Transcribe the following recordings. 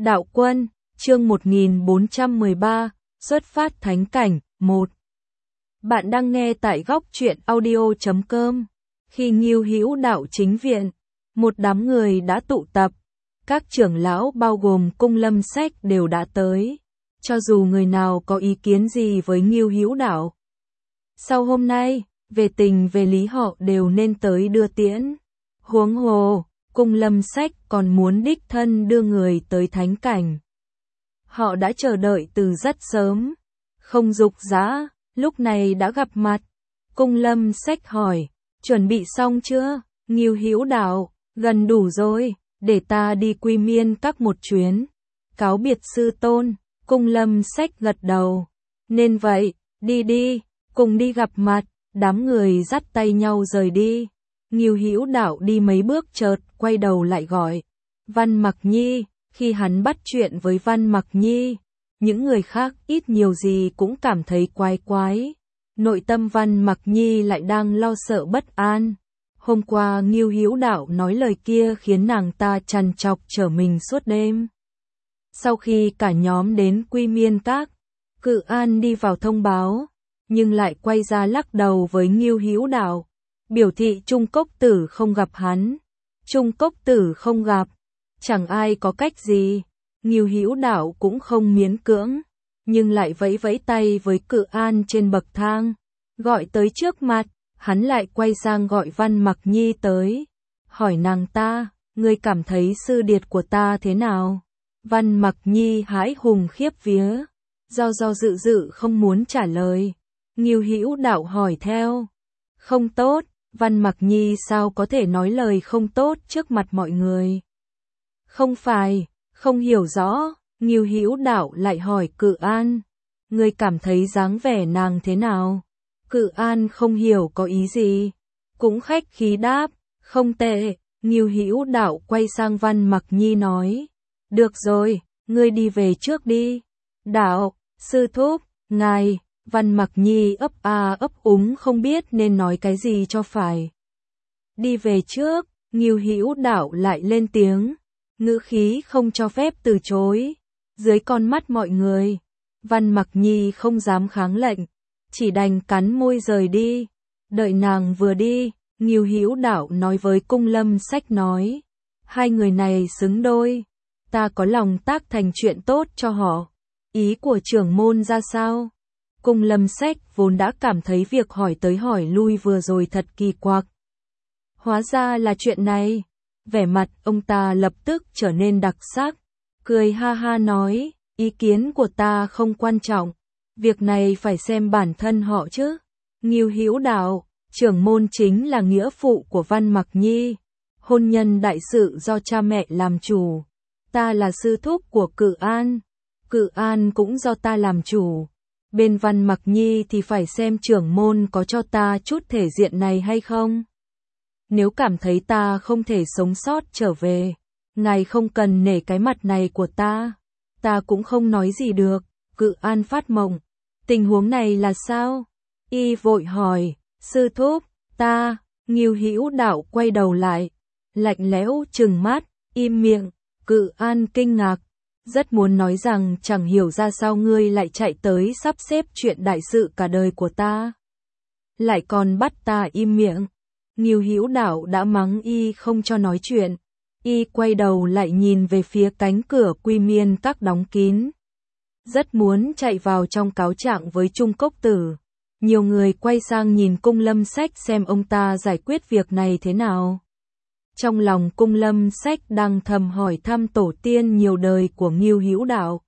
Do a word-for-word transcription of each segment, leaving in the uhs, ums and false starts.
Đạo Quân, chương một nghìn bốn trăm mười ba, xuất phát thánh cảnh, một. Bạn đang nghe tại góc truyện audio chấm com. Khi Ngưu Hữu Đạo chính viện, một đám người đã tụ tập. Các trưởng lão bao gồm Cung Lâm Sách đều đã tới. Cho dù người nào có ý kiến gì với Ngưu Hữu Đạo, sau hôm nay, về tình về lý họ đều nên tới đưa tiễn. Huống hồ, Cung Lâm Sách còn muốn đích thân đưa người tới thánh cảnh. Họ đã chờ đợi từ rất sớm, không dục dã, lúc này đã gặp mặt. Cung Lâm Sách hỏi, chuẩn bị xong chưa? Ngưu Hữu Đạo, gần đủ rồi, để ta đi Quy Miên Các một chuyến. Cáo biệt sư tôn. Cung Lâm Sách gật đầu. Nên vậy, đi đi, cùng đi gặp mặt. Đám người dắt tay nhau rời đi. Ngưu Hữu Đạo đi mấy bước chợt quay đầu lại gọi Văn Mặc Nhi. Khi hắn bắt chuyện với Văn Mặc Nhi, những người khác ít nhiều gì cũng cảm thấy quái quái. Nội tâm Văn Mặc Nhi lại đang lo sợ bất an. Hôm qua Ngưu Hữu Đạo nói lời kia khiến nàng ta trằn trọc trở mình suốt đêm. Sau khi cả nhóm đến Quy Miên Các, Cự An đi vào thông báo, nhưng lại quay ra lắc đầu với Ngưu Hữu Đạo, biểu thị Trung Cốc Tử không gặp hắn. Trung Cốc Tử không gặp, chẳng ai có cách gì. Ngưu Hữu Đạo cũng không miễn cưỡng, nhưng lại vẫy vẫy tay với Cự An trên bậc thang, gọi tới trước mặt. Hắn lại quay sang gọi Văn Mặc Nhi tới, hỏi nàng ta, ngươi cảm thấy sư điệt của ta thế nào? Văn Mặc Nhi hãi hùng khiếp vía, do do dự dự không muốn trả lời. Ngưu Hữu Đạo hỏi theo, không tốt. Văn Mặc Nhi sao có thể nói lời không tốt trước mặt mọi người? Không phải, không hiểu rõ. Ngưu Hữu Đạo lại hỏi Cự An, ngươi cảm thấy dáng vẻ nàng thế nào? Cự An không hiểu có ý gì, cũng khách khí đáp, không tệ. Ngưu Hữu Đạo quay sang Văn Mặc Nhi nói, được rồi, ngươi đi về trước đi. Đạo, sư thúc, ngài. Văn Mặc Nhi ấp a ấp úng không biết nên nói cái gì cho phải. Đi về trước. Ngưu Hữu Đạo lại lên tiếng, ngữ khí không cho phép từ chối. Dưới con mắt mọi người, Văn Mặc Nhi không dám kháng lệnh, chỉ đành cắn môi rời đi. Đợi nàng vừa đi, Ngưu Hữu Đạo nói với Cung Lâm Sách nói, hai người này xứng đôi, ta có lòng tác thành chuyện tốt cho họ. Ý của trưởng môn ra sao? Cung Lâm Sách vốn đã cảm thấy việc hỏi tới hỏi lui vừa rồi thật kỳ quặc. Hóa ra là chuyện này. Vẻ mặt ông ta lập tức trở nên đặc sắc, cười ha ha nói, ý kiến của ta không quan trọng, việc này phải xem bản thân họ chứ. Ngưu Hữu Đạo, trưởng môn chính là nghĩa phụ của Văn Mặc Nhi, hôn nhân đại sự do cha mẹ làm chủ, ta là sư thúc của Cự An, Cự An cũng do ta làm chủ. Bên Văn Mặc Nhi thì phải xem trưởng môn có cho ta chút thể diện này hay không. Nếu cảm thấy ta không thể sống sót trở về, ngài không cần nể cái mặt này của ta, ta cũng không nói gì được. Cự An phát mộng, tình huống này là sao? Y vội hỏi, sư thúc, ta. Ngưu Hữu Đạo quay đầu lại, lạnh lẽo trừng mắt, im miệng. Cự An kinh ngạc, rất muốn nói rằng chẳng hiểu ra sao ngươi lại chạy tới sắp xếp chuyện đại sự cả đời của ta, lại còn bắt ta im miệng. Ngưu Hữu Đạo đã mắng y không cho nói chuyện, y quay đầu lại nhìn về phía cánh cửa Quy Miên Các đóng kín, rất muốn chạy vào trong cáo trạng với Trung Cốc Tử. Nhiều người quay sang nhìn Cung Lâm Sách xem ông ta giải quyết việc này thế nào. Trong lòng Cung Lâm Sách đang thầm hỏi thăm tổ tiên nhiều đời của Ngưu Hữu Đạo.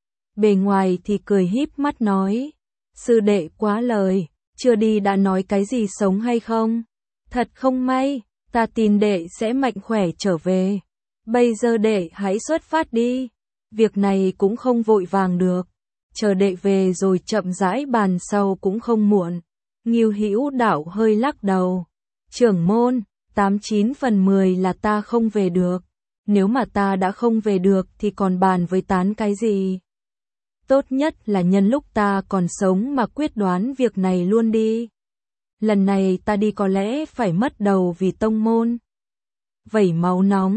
Bề ngoài thì cười híp mắt nói, sư đệ quá lời, chưa đi đã nói cái gì sống hay không? Thật không may, ta tin đệ sẽ mạnh khỏe trở về. Bây giờ đệ hãy xuất phát đi. Việc này cũng không vội vàng được, chờ đệ về rồi chậm rãi bàn sau cũng không muộn. Ngưu Hữu Đạo hơi lắc đầu, trưởng môn, tám chín phần mười là ta không về được. Nếu mà ta đã không về được thì còn bàn với tán cái gì? Tốt nhất là nhân lúc ta còn sống mà quyết đoán việc này luôn đi. Lần này ta đi có lẽ phải mất đầu vì tông môn. Vẩy máu nóng,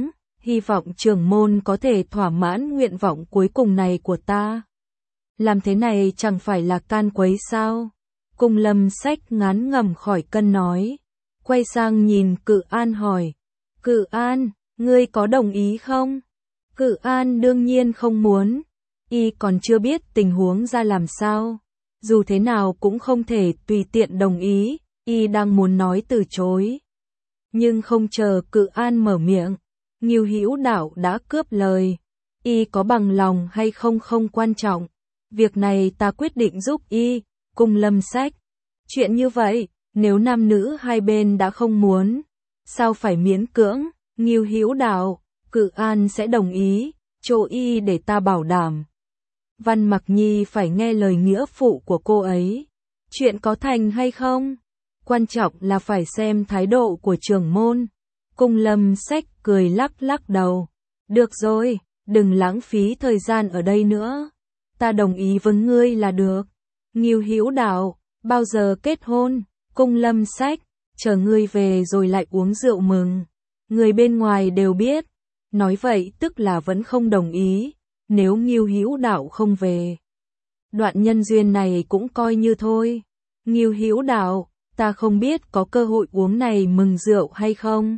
hy vọng trưởng môn có thể thỏa mãn nguyện vọng cuối cùng này của ta. Làm thế này chẳng phải là can quấy sao? Cung Lâm Sách ngán ngẩm khỏi cân nói. Quay sang nhìn Cự An hỏi. Cự An, ngươi có đồng ý không? Cự An đương nhiên không muốn. Y còn chưa biết tình huống ra làm sao. Dù thế nào cũng không thể tùy tiện đồng ý. Y đang muốn nói từ chối. Nhưng không chờ Cự An mở miệng. Ngưu Hữu Đạo đã cướp lời. Y có bằng lòng hay không không quan trọng. Việc này ta quyết định giúp y. Cung Lâm Sách. Chuyện như vậy, nếu nam nữ hai bên đã không muốn, sao phải miễn cưỡng? Ngưu Hữu Đạo, Cự An sẽ đồng ý, chỗ y để ta bảo đảm. Văn Mặc Nhi phải nghe lời nghĩa phụ của cô ấy. Chuyện có thành hay không? Quan trọng là phải xem thái độ của trưởng môn. Cung Lâm Sách cười lắc lắc đầu. Được rồi, đừng lãng phí thời gian ở đây nữa. Ta đồng ý với ngươi là được. Ngưu Hữu Đạo, bao giờ kết hôn? Cung Lâm Sách, chờ ngươi về rồi lại uống rượu mừng. Người bên ngoài đều biết. Nói vậy tức là vẫn không đồng ý. Nếu Ngưu Hữu Đạo không về, đoạn nhân duyên này cũng coi như thôi. Ngưu Hữu Đạo, ta không biết có cơ hội uống này mừng rượu hay không.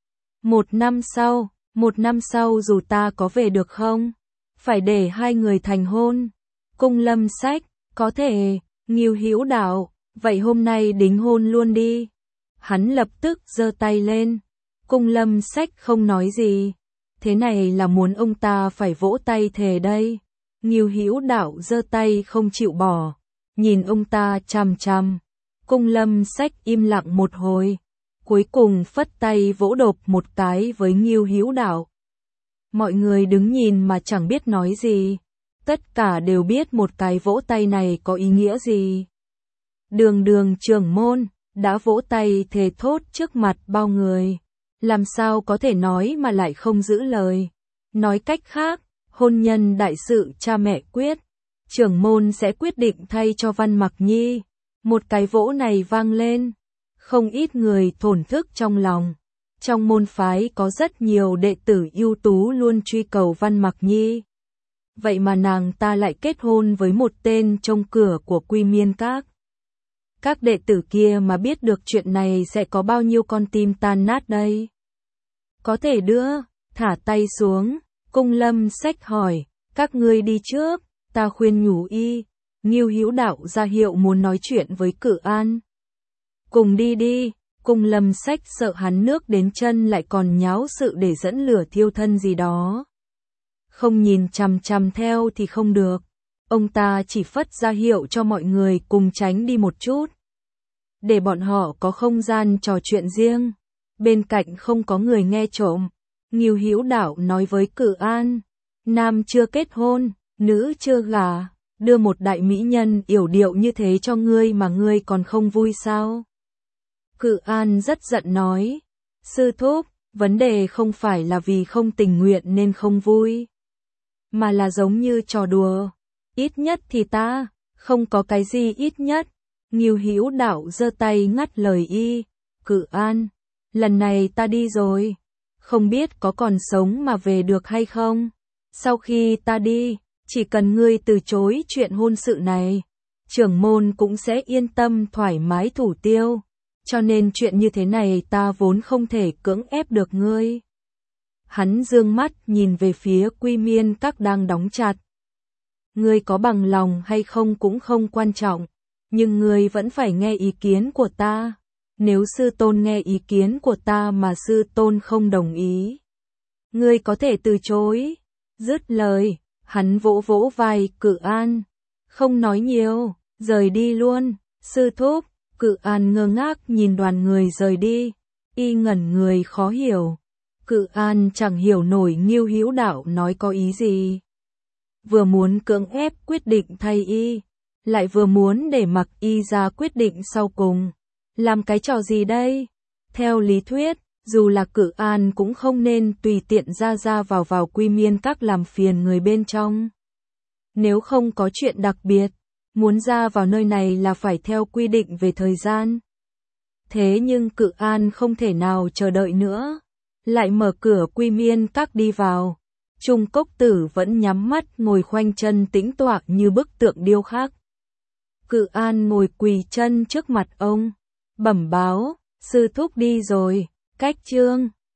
Một năm sau, một năm sau dù ta có về được không? Phải để hai người thành hôn. Cung Lâm Sách, có thể. Ngưu Hữu Đạo, vậy hôm nay đính hôn luôn đi. Hắn lập tức giơ tay lên. Cung Lâm Sách không nói gì. Thế này là muốn ông ta phải vỗ tay thề đây. Ngưu Hữu Đạo giơ tay không chịu bỏ. Nhìn ông ta chằm chằm. Cung Lâm Sách im lặng một hồi. Cuối cùng phất tay vỗ đột một cái với Ngưu Hữu Đạo. Mọi người đứng nhìn mà chẳng biết nói gì. Tất cả đều biết một cái vỗ tay này có ý nghĩa gì. Đường Đường trưởng môn đã vỗ tay thề thốt trước mặt bao người. Làm sao có thể nói mà lại không giữ lời. Nói cách khác, hôn nhân đại sự cha mẹ quyết. Trưởng môn sẽ quyết định thay cho Văn Mặc Nhi. Một cái vỗ này vang lên. Không ít người thổn thức trong lòng. Trong môn phái có rất nhiều đệ tử ưu tú luôn truy cầu Văn Mặc Nhi. Vậy mà nàng ta lại kết hôn với một tên trông cửa của Quy Miên Các. Các đệ tử kia mà biết được chuyện này sẽ có bao nhiêu con tim tan nát đây. Có thể đưa, thả tay xuống. Cung Lâm Sách hỏi, các ngươi đi trước, ta khuyên nhủ y. Ngưu Hữu Đạo ra hiệu muốn nói chuyện với Cự An. Cùng đi đi. Cung Lâm Sách sợ hắn nước đến chân lại còn nháo sự để dẫn lửa thiêu thân gì đó. Không nhìn chằm chằm theo thì không được. Ông ta chỉ phất ra hiệu cho mọi người cùng tránh đi một chút. Để bọn họ có không gian trò chuyện riêng. Bên cạnh không có người nghe trộm. Ngưu Hữu Đạo nói với Cự An. Nam chưa kết hôn, nữ chưa gả. Đưa một đại mỹ nhân yểu điệu như thế cho ngươi mà ngươi còn không vui sao? Cự An rất giận nói. Sư thúc, vấn đề không phải là vì không tình nguyện nên không vui. Mà là giống như trò đùa. Ít nhất thì ta, không có cái gì ít nhất. Ngưu Hữu Đạo giơ tay ngắt lời y. Cự An, lần này ta đi rồi. Không biết có còn sống mà về được hay không. Sau khi ta đi, chỉ cần ngươi từ chối chuyện hôn sự này, trưởng môn cũng sẽ yên tâm thoải mái thủ tiêu. Cho nên chuyện như thế này ta vốn không thể cưỡng ép được ngươi. Hắn dương mắt nhìn về phía Quy Miên Các đang đóng chặt. Ngươi có bằng lòng hay không cũng không quan trọng, nhưng ngươi vẫn phải nghe ý kiến của ta. Nếu sư tôn nghe ý kiến của ta mà sư tôn không đồng ý, ngươi có thể từ chối. Dứt lời, hắn vỗ vỗ vai Cự An. Không nói nhiều, rời đi luôn. Sư thúc. Cự An ngơ ngác nhìn đoàn người rời đi. Y ngẩn người khó hiểu. Cự An chẳng hiểu nổi Ngưu Hữu Đạo nói có ý gì. Vừa muốn cưỡng ép quyết định thay y, lại vừa muốn để mặc y ra quyết định sau cùng. Làm cái trò gì đây? Theo lý thuyết, dù là Cự An cũng không nên tùy tiện ra ra vào vào Quy Miên Các làm phiền người bên trong. Nếu không có chuyện đặc biệt, muốn ra vào nơi này là phải theo quy định về thời gian. Thế nhưng Cự An không thể nào chờ đợi nữa. lại mở cửa Quy Miên Các đi vào. Trung Cốc Tử vẫn nhắm mắt ngồi khoanh chân tĩnh tọa như bức tượng điêu khắc. Cự An ngồi quỳ chân trước mặt ông, bẩm báo, sư thúc đi rồi, cách chương.